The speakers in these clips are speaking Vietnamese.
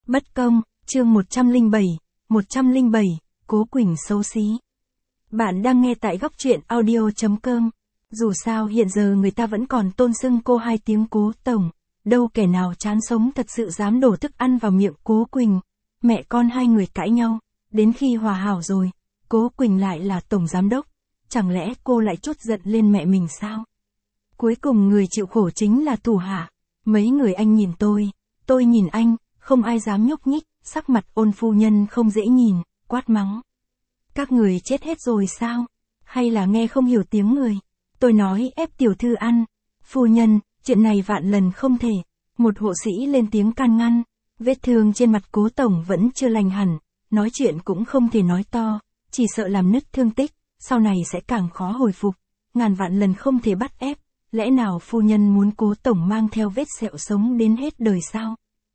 Bất công, chương 107, Cố Quỳnh xấu xí. Bạn đang nghe tại góc truyện audio.com. Dù sao hiện giờ người ta vẫn còn tôn xưng cô hai tiếng Cố Tổng, đâu kẻ nào chán sống thật sự dám đổ thức ăn vào miệng Cố Quỳnh. Mẹ con hai người cãi nhau, đến khi hòa hảo rồi, Cố Quỳnh lại là tổng giám đốc, chẳng lẽ cô lại trút giận lên mẹ mình sao? Cuối cùng người chịu khổ chính là thủ hạ. Mấy người anh nhìn tôi nhìn anh, không ai dám nhúc nhích, sắc mặt Ôn phu nhân không dễ nhìn, quát mắng. Các người chết hết rồi sao? Hay là nghe không hiểu tiếng người? Tôi nói ép tiểu thư ăn. Phu nhân, chuyện này vạn lần không thể. Một hộ sĩ lên tiếng can ngăn. Vết thương trên mặt Cố Tổng vẫn chưa lành hẳn, nói chuyện cũng không thể nói to, chỉ sợ làm nứt thương tích, sau này sẽ càng khó hồi phục. Ngàn vạn lần không thể bắt ép. Lẽ nào phu nhân muốn Cố Tổng mang theo vết sẹo sống đến hết đời sao?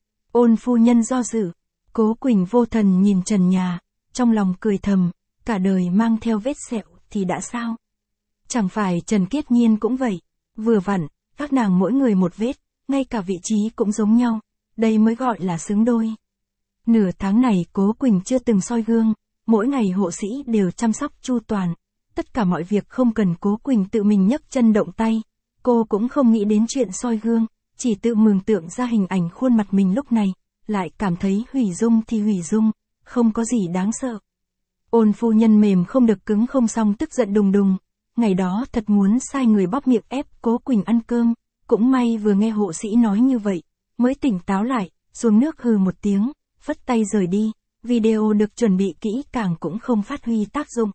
Ôn phu nhân do dự. Cố Quỳnh vô thần nhìn trần nhà, trong lòng cười thầm, cả đời mang theo vết sẹo thì đã sao? Chẳng phải Trần Kiết Nhiên cũng vậy, vừa vặn, các nàng mỗi người một vết, ngay cả vị trí cũng giống nhau, đây mới gọi là xứng đôi. Nửa tháng này Cố Quỳnh chưa từng soi gương, mỗi ngày hộ sĩ đều chăm sóc chu toàn, tất cả mọi việc không cần Cố Quỳnh tự mình nhấc chân động tay, cô cũng không nghĩ đến chuyện soi gương, chỉ tự mường tượng ra hình ảnh khuôn mặt mình lúc này, lại cảm thấy hủy dung thì hủy dung, không có gì đáng sợ. Ôn phu nhân mềm không được cứng không xong tức giận đùng đùng, ngày đó thật muốn sai người bóp miệng ép Cố Quỳnh ăn cơm, cũng may vừa nghe hộ sĩ nói như vậy, mới tỉnh táo lại, xuống nước hừ một tiếng, phất tay rời đi, video được chuẩn bị kỹ càng cũng không phát huy tác dụng.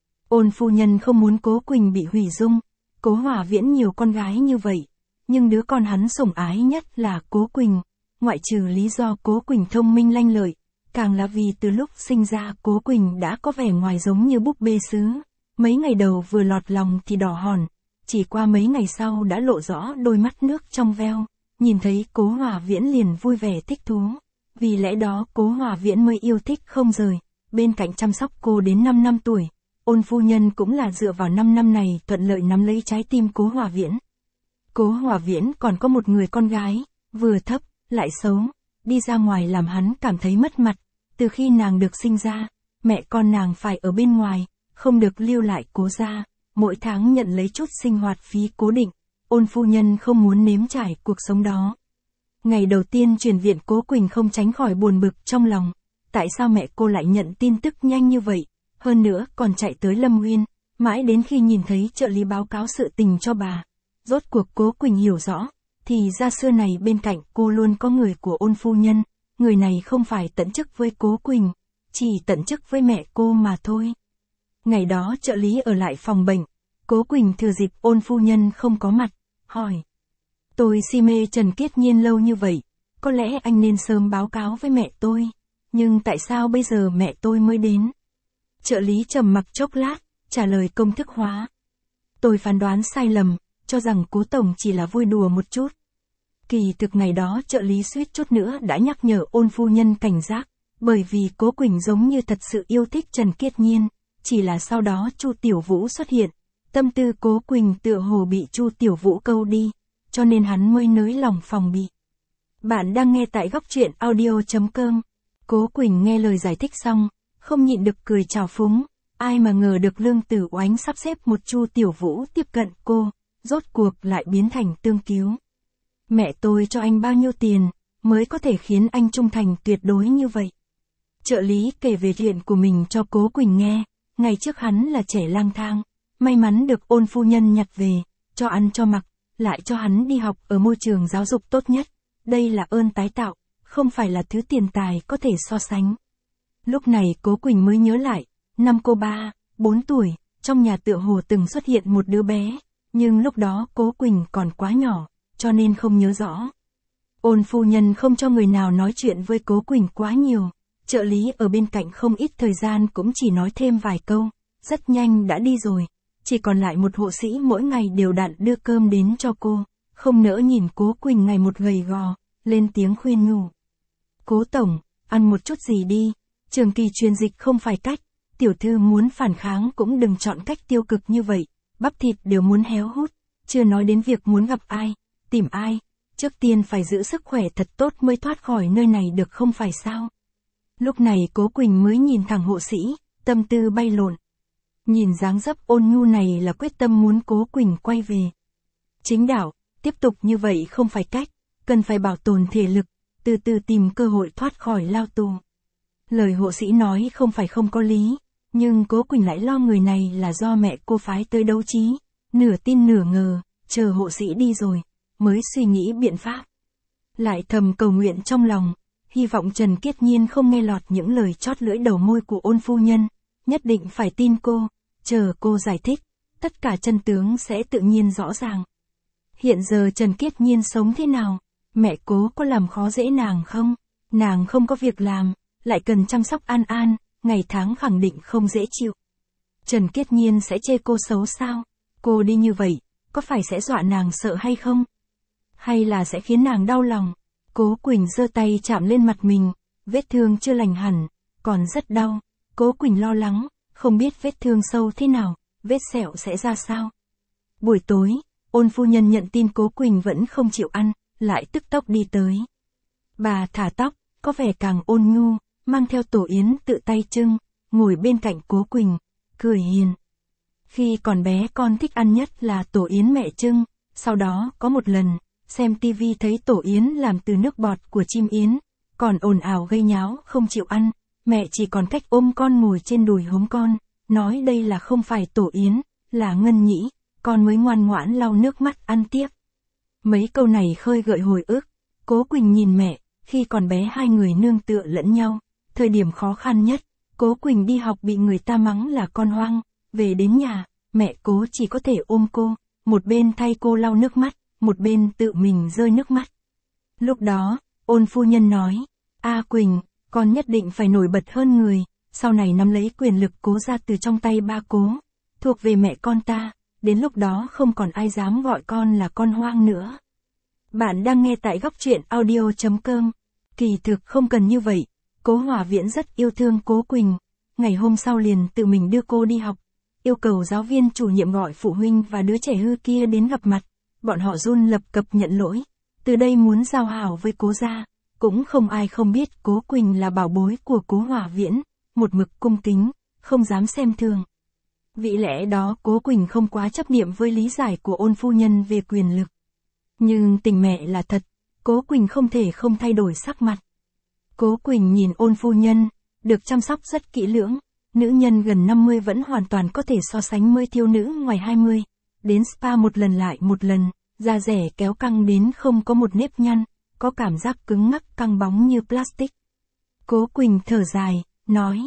Ôn phu nhân không muốn Cố Quỳnh bị hủy dung, Cố Hòa Viễn nhiều con gái như vậy, nhưng đứa con hắn sủng ái nhất là Cố Quỳnh, ngoại trừ lý do Cố Quỳnh thông minh lanh lợi, càng là vì từ lúc sinh ra Cố Quỳnh đã có vẻ ngoài giống như búp bê sứ, mấy ngày đầu vừa lọt lòng thì đỏ hòn, chỉ qua mấy ngày sau đã lộ rõ đôi mắt nước trong veo, nhìn thấy Cố Hòa Viễn liền vui vẻ thích thú, vì lẽ đó Cố Hòa Viễn mới yêu thích không rời, bên cạnh chăm sóc cô đến 5 năm tuổi. Ôn phu nhân cũng là dựa vào 5 năm này thuận lợi nắm lấy trái tim Cố Hòa Viễn. Cố Hòa Viễn còn có một người con gái, vừa thấp, lại xấu, đi ra ngoài làm hắn cảm thấy mất mặt, từ khi nàng được sinh ra, mẹ con nàng phải ở bên ngoài, không được lưu lại Cố gia, mỗi tháng nhận lấy chút sinh hoạt phí cố định, Ôn phu nhân không muốn nếm trải cuộc sống đó. Ngày đầu tiên chuyển viện Cố Quỳnh không tránh khỏi buồn bực trong lòng, tại sao mẹ cô lại nhận tin tức nhanh như vậy? Hơn nữa còn chạy tới Lâm Nguyên, mãi đến khi nhìn thấy trợ lý báo cáo sự tình cho bà. Rốt cuộc Cố Quỳnh hiểu rõ, thì ra xưa này bên cạnh cô luôn có người của Ôn phu nhân, người này không phải tận chức với Cố Quỳnh, chỉ tận chức với mẹ cô mà thôi. Ngày đó trợ lý ở lại phòng bệnh, Cố Quỳnh thừa dịp Ôn phu nhân không có mặt, hỏi. Tôi si mê Trần Kiết Nhiên lâu như vậy, có lẽ anh nên sớm báo cáo với mẹ tôi, nhưng tại sao bây giờ mẹ tôi mới đến? Trợ lý trầm mặc chốc lát, trả lời công thức hóa. Tôi phán đoán sai lầm, cho rằng Cố Tổng chỉ là vui đùa một chút. Kỳ thực ngày đó trợ lý suýt chút nữa đã nhắc nhở Ôn phu nhân cảnh giác, bởi vì Cố Quỳnh giống như thật sự yêu thích Trần Kiết Nhiên, chỉ là sau đó Chu Tiểu Vũ xuất hiện, tâm tư Cố Quỳnh tựa hồ bị Chu Tiểu Vũ câu đi, cho nên hắn mới nới lòng phòng bị. Bạn đang nghe tại góc truyện audio.com. Cố Quỳnh nghe lời giải thích xong, không nhịn được cười trào phúng, ai mà ngờ được Lương Tử Oánh sắp xếp một Chu Tiểu Vũ tiếp cận cô, rốt cuộc lại biến thành tương cứu. Mẹ tôi cho anh bao nhiêu tiền, mới có thể khiến anh trung thành tuyệt đối như vậy? Trợ lý kể về chuyện của mình cho Cố Quỳnh nghe, ngày trước hắn là trẻ lang thang, may mắn được Ôn phu nhân nhặt về, cho ăn cho mặc, lại cho hắn đi học ở môi trường giáo dục tốt nhất, đây là ơn tái tạo, không phải là thứ tiền tài có thể so sánh. Lúc này Cố Quỳnh mới nhớ lại, năm cô 3, 4 tuổi, trong nhà tựa hồ từng xuất hiện một đứa bé, nhưng lúc đó Cố Quỳnh còn quá nhỏ, cho nên không nhớ rõ. Ôn phu nhân không cho người nào nói chuyện với Cố Quỳnh quá nhiều, trợ lý ở bên cạnh không ít thời gian cũng chỉ nói thêm vài câu, rất nhanh đã đi rồi, chỉ còn lại một hộ sĩ mỗi ngày đều đặn đưa cơm đến cho cô, không nỡ nhìn Cố Quỳnh ngày một gầy gò, lên tiếng khuyên nhủ. Cố Tổng, ăn một chút gì đi. Trường kỳ truyền dịch không phải cách, tiểu thư muốn phản kháng cũng đừng chọn cách tiêu cực như vậy, bắp thịt đều muốn héo hút, chưa nói đến việc muốn gặp ai, tìm ai, Trước tiên phải giữ sức khỏe thật tốt mới thoát khỏi nơi này được không phải sao? Lúc này Cố Quỳnh mới nhìn thẳng hộ sĩ, tâm tư bay lộn. Nhìn dáng dấp ôn nhu này là quyết tâm muốn Cố Quỳnh quay về. Chính đạo, tiếp tục như vậy không phải cách, cần phải bảo tồn thể lực, từ từ tìm cơ hội thoát khỏi lao tù. Lời hộ sĩ nói không phải không có lý, nhưng Cố Quỳnh lại lo người này là do mẹ cô phái tới đấu trí, nửa tin nửa ngờ, chờ hộ sĩ đi rồi, mới suy nghĩ biện pháp. Lại thầm cầu nguyện trong lòng, hy vọng Trần Kiết Nhiên không nghe lọt những lời chót lưỡi đầu môi của Ôn phu nhân, nhất định phải tin cô, chờ cô giải thích, tất cả chân tướng sẽ tự nhiên rõ ràng. Hiện giờ Trần Kiết Nhiên sống thế nào? Mẹ Cố có làm khó dễ nàng không? Nàng không có việc làm, lại cần chăm sóc An An, ngày tháng khẳng định không dễ chịu. Trần Kiết Nhiên sẽ chê cô xấu sao? Cô đi như vậy, có phải sẽ dọa nàng sợ hay không? Hay là sẽ khiến nàng đau lòng? Cố Quỳnh giơ tay chạm lên mặt mình, vết thương chưa lành hẳn, còn rất đau. Cố Quỳnh lo lắng, không biết vết thương sâu thế nào, vết sẹo sẽ ra sao. Buổi tối, Ôn phu nhân nhận tin Cố Quỳnh vẫn không chịu ăn, lại tức tốc đi tới. Bà thả tóc, có vẻ càng ôn nhu, mang theo tổ yến tự tay trưng, ngồi bên cạnh Cố Quỳnh, cười hiền. Khi còn bé con thích ăn nhất là tổ yến mẹ trưng, sau đó có một lần, xem tivi thấy tổ yến làm từ nước bọt của chim yến, còn ồn ào gây nháo không chịu ăn, mẹ chỉ còn cách ôm con ngồi trên đùi hống con, nói đây là không phải tổ yến, là ngân nhĩ, con mới ngoan ngoãn lau nước mắt ăn tiếp. Mấy câu này khơi gợi hồi ức, Cố Quỳnh nhìn mẹ, khi còn bé hai người nương tựa lẫn nhau, thời điểm khó khăn nhất, Cố Quỳnh đi học bị người ta mắng là con hoang, về đến nhà, mẹ Cố chỉ có thể ôm cô, một bên thay cô lau nước mắt, một bên tự mình rơi nước mắt. Lúc đó, Ôn phu nhân nói, A Quỳnh, con nhất định phải nổi bật hơn người, sau này nắm lấy quyền lực Cố ra từ trong tay ba Cố, thuộc về mẹ con ta, đến lúc đó không còn ai dám gọi con là con hoang nữa. Bạn đang nghe tại góc truyện audio.com. Kỳ thực không cần như vậy, Cố Hòa Viễn rất yêu thương Cố Quỳnh, ngày hôm sau liền tự mình đưa cô đi học, yêu cầu giáo viên chủ nhiệm gọi phụ huynh và đứa trẻ hư kia đến gặp mặt, bọn họ run lập cập nhận lỗi, từ đây muốn giao hảo với Cố gia, cũng không ai không biết Cố Quỳnh là bảo bối của Cố Hòa Viễn, một mực cung kính, không dám xem thường. Vì lẽ đó Cố Quỳnh không quá chấp niệm với lý giải của Ôn phu nhân về quyền lực. Nhưng tình mẹ là thật, Cố Quỳnh không thể không thay đổi sắc mặt. Cố Quỳnh nhìn Ôn phu nhân, được chăm sóc rất kỹ lưỡng, nữ nhân gần 50 vẫn hoàn toàn có thể so sánh với thiếu nữ ngoài 20. Đến spa một lần lại một lần, da rẻ kéo căng đến không có một nếp nhăn, có cảm giác cứng ngắc căng bóng như plastic. Cố Quỳnh thở dài, nói,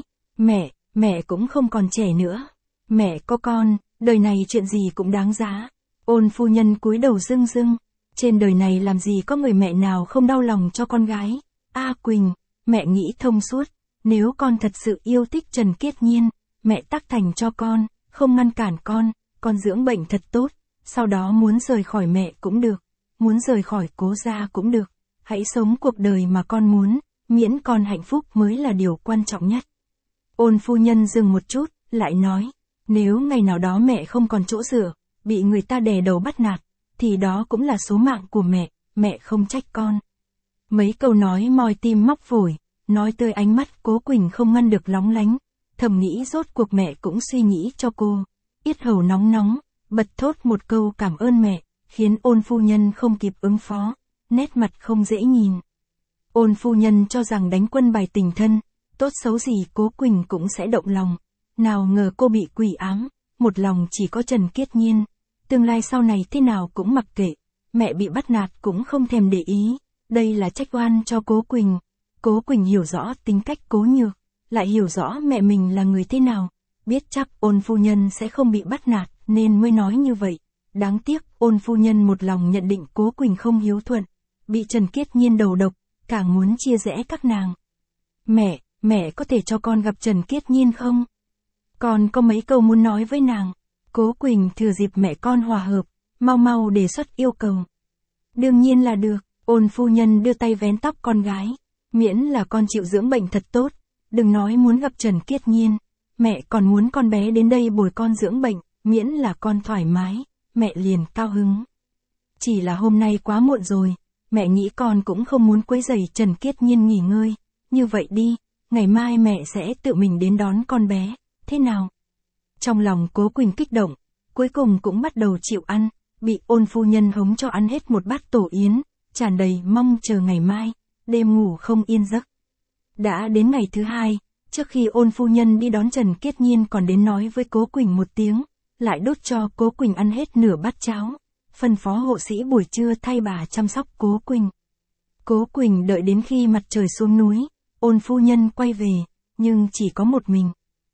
mẹ cũng không còn trẻ nữa. Mẹ có con, đời này chuyện gì cũng đáng giá. Ôn phu nhân cúi đầu rưng rưng, trên đời này làm gì có người mẹ nào không đau lòng cho con gái. A Quỳnh, mẹ nghĩ thông suốt, nếu con thật sự yêu thích Trần Kiết Nhiên, mẹ tác thành cho con, không ngăn cản con dưỡng bệnh thật tốt, sau đó muốn rời khỏi mẹ cũng được, muốn rời khỏi Cố gia cũng được, hãy sống cuộc đời mà con muốn, miễn con hạnh phúc mới là điều quan trọng nhất. Ôn phu nhân dừng một chút, lại nói, nếu ngày nào đó mẹ không còn chỗ dựa, bị người ta đè đầu bắt nạt, thì đó cũng là số mạng của mẹ không trách con. Mấy câu nói moi tim móc phổi, nói tới ánh mắt Cố Quỳnh không ngăn được lóng lánh, thầm nghĩ rốt cuộc mẹ cũng suy nghĩ cho cô, yết hầu nóng nóng, bật thốt một câu cảm ơn mẹ, khiến Ôn phu nhân không kịp ứng phó, nét mặt không dễ nhìn. Ôn phu nhân cho rằng đánh quân bài tình thân, tốt xấu gì Cố Quỳnh cũng sẽ động lòng, nào ngờ cô bị quỷ ám, một lòng chỉ có Trần Kiết Nhiên, tương lai sau này thế nào cũng mặc kệ, mẹ bị bắt nạt cũng không thèm để ý, đây là trách oan cho Cố Quỳnh. Cố Quỳnh hiểu rõ tính cách Cố Nhược, lại hiểu rõ mẹ mình là người thế nào, biết chắc Ôn phu nhân sẽ không bị bắt nạt nên mới nói như vậy. Đáng tiếc Ôn phu nhân một lòng nhận định Cố Quỳnh không hiếu thuận, bị Trần Kiết Nhiên đầu độc, càng muốn chia rẽ các nàng. Mẹ có thể cho con gặp Trần Kiết Nhiên không? Con có mấy câu muốn nói với nàng. Cố Quỳnh thừa dịp mẹ con hòa hợp, mau đề xuất yêu cầu. Đương nhiên là được, Ôn phu nhân đưa tay vén tóc con gái. Miễn là con chịu dưỡng bệnh thật tốt, đừng nói muốn gặp Trần Kiết Nhiên, mẹ còn muốn con bé đến đây bồi con dưỡng bệnh, miễn là con thoải mái, mẹ liền cao hứng. Chỉ là hôm nay quá muộn rồi, mẹ nghĩ con cũng không muốn quấy rầy Trần Kiết Nhiên nghỉ ngơi, như vậy đi, ngày mai mẹ sẽ tự mình đến đón con bé, thế nào? Trong lòng Cố Quỳnh kích động, cuối cùng cũng bắt đầu chịu ăn, bị Ôn phu nhân hống cho ăn hết một bát tổ yến, tràn đầy mong chờ ngày mai, đêm ngủ không yên giấc. Đã đến ngày thứ hai, trước khi Ôn phu nhân đi đón Trần Kiết Nhiên còn đến nói với Cố Quỳnh một tiếng, lại đút cho Cố Quỳnh ăn hết nửa bát cháo, phân phó hộ sĩ buổi trưa thay bà chăm sóc Cố Quỳnh. Cố Quỳnh đợi đến khi mặt trời xuống núi, Ôn phu nhân quay về, nhưng chỉ có một mình.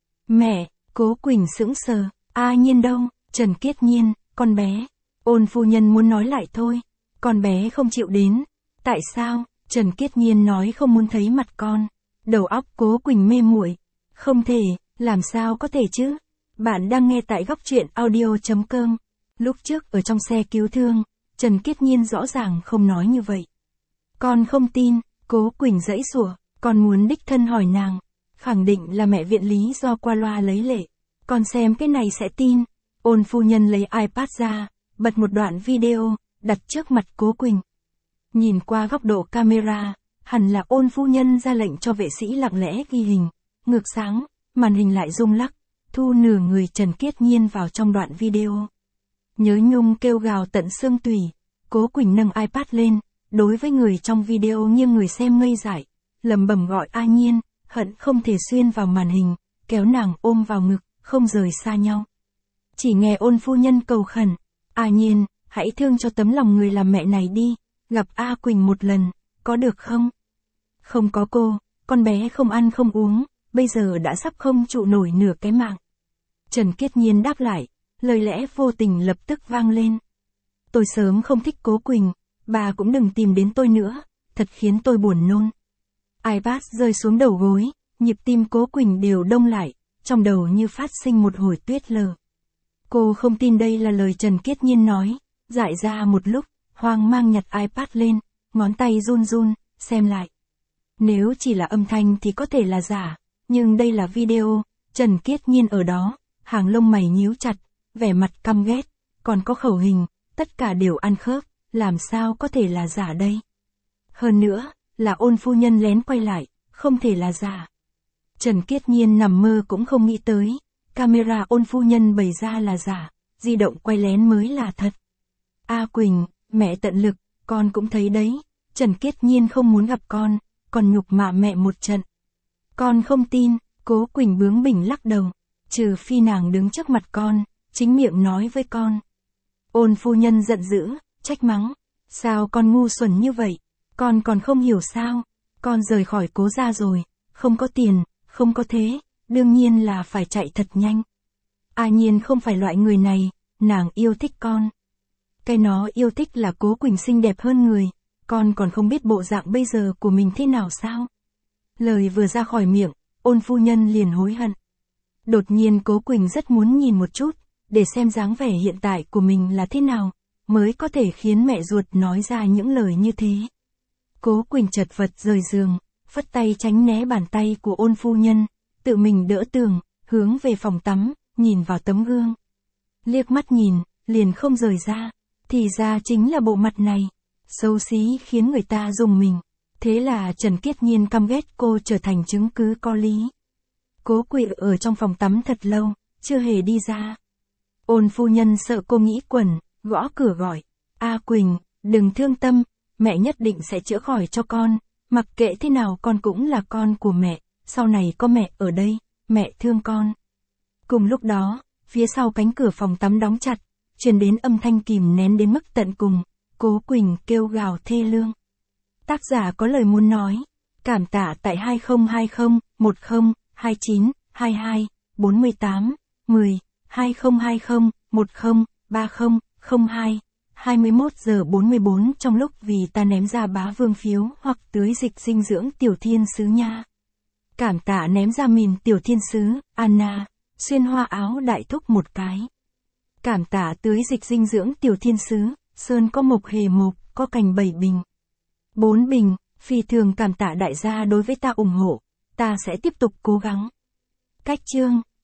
Mẹ, Cố Quỳnh sững sờ, A Nhiên đâu, Trần Kiết Nhiên, con bé. Ôn phu nhân muốn nói lại thôi, con bé không chịu đến. Tại sao? Trần Kiết Nhiên nói không muốn thấy mặt con. Đầu óc Cố Quỳnh mê muội. Không thể, làm sao có thể chứ? Bạn đang nghe tại góc truyện audio.com. Lúc trước ở trong xe cứu thương, Trần Kiết Nhiên rõ ràng không nói như vậy. Con không tin, Cố Quỳnh giãy giụa, con muốn đích thân hỏi nàng. Khẳng định là mẹ viện lý do qua loa lấy lệ. Con xem cái này sẽ tin. Ôn phu nhân lấy iPad ra, bật một đoạn video, đặt trước mặt Cố Quỳnh. Nhìn qua góc độ camera, hẳn là Ôn phu nhân ra lệnh cho vệ sĩ lặng lẽ ghi hình. Ngược sáng, màn hình lại rung lắc, thu nửa người Trần Kiết Nhiên vào trong đoạn video. Nhớ nhung kêu gào tận xương tủy, Cố Quỳnh nâng iPad lên, đối với người trong video nghiêng người xem ngây dại, lẩm bẩm gọi A Nhiên, hận không thể xuyên vào màn hình, kéo nàng ôm vào ngực, không rời xa nhau. Chỉ nghe Ôn phu nhân cầu khẩn, A Nhiên, hãy thương cho tấm lòng người làm mẹ này đi, gặp A Quỳnh một lần, có được không? Không có cô, con bé không ăn không uống, bây giờ đã sắp không trụ nổi nửa cái mạng. Trần Kiết Nhiên đáp lại, lời lẽ vô tình lập tức vang lên. Tôi sớm không thích Cố Quỳnh, bà cũng đừng tìm đến tôi nữa, thật khiến tôi buồn nôn. iPad rơi xuống đầu gối, nhịp tim Cố Quỳnh đều đông lại, trong đầu như phát sinh một hồi tuyết lở. Cô không tin đây là lời Trần Kiết Nhiên nói, dại ra một lúc, hoang mang nhặt iPad lên, ngón tay run run, xem lại. Nếu chỉ là âm thanh thì có thể là giả, nhưng đây là video, Trần Kiết Nhiên ở đó, hàng lông mày nhíu chặt, vẻ mặt căm ghét, còn có khẩu hình, tất cả đều ăn khớp, làm sao có thể là giả đây? Hơn nữa, là Ôn phu nhân lén quay lại, không thể là giả. Trần Kiết Nhiên nằm mơ cũng không nghĩ tới, camera Ôn phu nhân bày ra là giả, di động quay lén mới là thật. A Quỳnh, mẹ tận lực, con cũng thấy đấy, Trần Kiết Nhiên không muốn gặp con, còn nhục mạ mẹ một trận. Con không tin, Cố Quỳnh bướng bỉnh lắc đầu, trừ phi nàng đứng trước mặt con, chính miệng nói với con. Ôn phu nhân giận dữ, trách mắng, sao con ngu xuẩn như vậy, con còn không hiểu sao, con rời khỏi Cố gia rồi, không có tiền, không có thế, đương nhiên là phải chạy thật nhanh. A Nhiên không phải loại người này, nàng yêu thích con. Cái nó yêu thích là Cố Quỳnh xinh đẹp hơn người, con còn không biết bộ dạng bây giờ của mình thế nào sao? Lời vừa ra khỏi miệng, Ôn phu nhân liền hối hận. Đột nhiên Cố Quỳnh rất muốn nhìn một chút, để xem dáng vẻ hiện tại của mình là thế nào, mới có thể khiến mẹ ruột nói ra những lời như thế. Cố Quỳnh chật vật rời giường, phất tay tránh né bàn tay của Ôn phu nhân, tự mình đỡ tường, hướng về phòng tắm, nhìn vào tấm gương. Liếc mắt nhìn, liền không rời ra, thì ra chính là bộ mặt này, xấu xí khiến người ta rùng mình. Thế là Trần Kiết Nhiên căm ghét cô trở thành chứng cứ có lý. Cố Quỳnh ở trong phòng tắm thật lâu, chưa hề đi ra. Ôn phu nhân sợ cô nghĩ quẩn, gõ cửa gọi. A Quỳnh, đừng thương tâm, mẹ nhất định sẽ chữa khỏi cho con, mặc kệ thế nào con cũng là con của mẹ, sau này có mẹ ở đây, mẹ thương con. Cùng lúc đó, phía sau cánh cửa phòng tắm đóng chặt, truyền đến âm thanh kìm nén đến mức tận cùng, Cố Quỳnh kêu gào thê lương. Tác giả có lời muốn nói, cảm tạ tại 2020 10 29 22 48 10 2020 10 30 02 21 giờ 44 trong lúc vì ta ném ra bá vương phiếu hoặc tưới dịch dinh dưỡng tiểu thiên sứ nha. Cảm tạ ném ra mìn tiểu thiên sứ, Anna, xuyên hoa áo đại thúc một cái. Cảm tạ tưới dịch dinh dưỡng tiểu thiên sứ, Sơn có mộc hề mộc, có cành 7 bình. 4 bình, phi thường cảm tạ đại gia đối với ta ủng hộ, ta sẽ tiếp tục cố gắng. Cách chương